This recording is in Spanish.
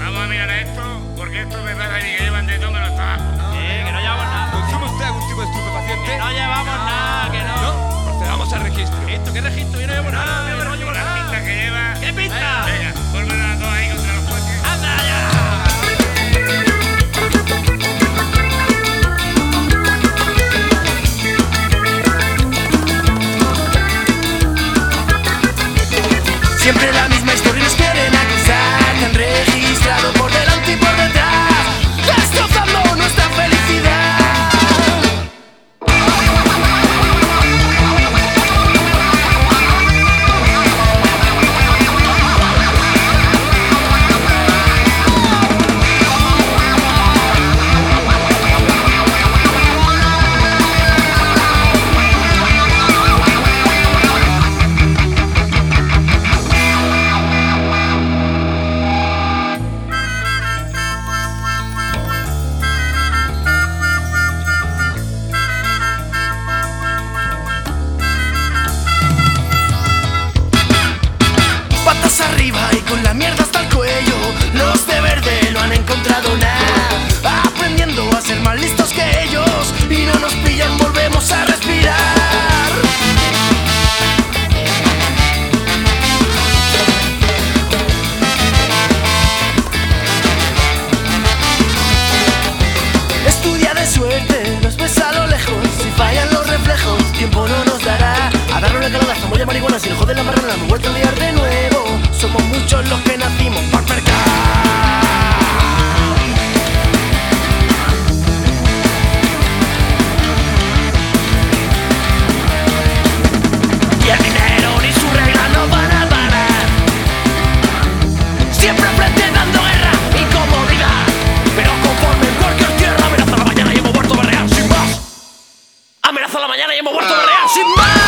Vamos a mirar esto, porque esto me pasa y que llevan de todo menos tabaco. Que no llevamos nada. ¿Consume usted algún tipo de estupefaciente? Que no llevamos nada, que no. ¿No? Procedamos al registro. ¿Esto qué registro? Yo no llevo nada, yo no llevo Las nada. pintas que lleva. ¿Qué pinta? Venga, vuelven a las dos ahí contra los coches. ¡Anda ya! Siempre la misma historia, nos quieren acusar. Te han registrado por delante y por detrás, destrozando nuestra felicidad. Patas arriba y con la mierda hasta el cuello. Los de verde no han encontrado nada, aprendiendo a ser más listos que ellos. Y no nos pillan, volvemos a respirar. Estudia de suerte, los ves a lo lejos. Si fallan los reflejos, tiempo no nos dará a darle una calada, estamos ya marihuana. Si el joder la marrana, me he vuelto a liar de nuevo. Somos muchos los que nacimos por percar. Y el dinero ni su regla no van a parar. Siempre frente dando guerra, incomodidad. Pero conforme el cualquier tierra, amenaza la mañana y hemos vuelto a berrear sin más. Amenaza la mañana y hemos vuelto a berrear sin más.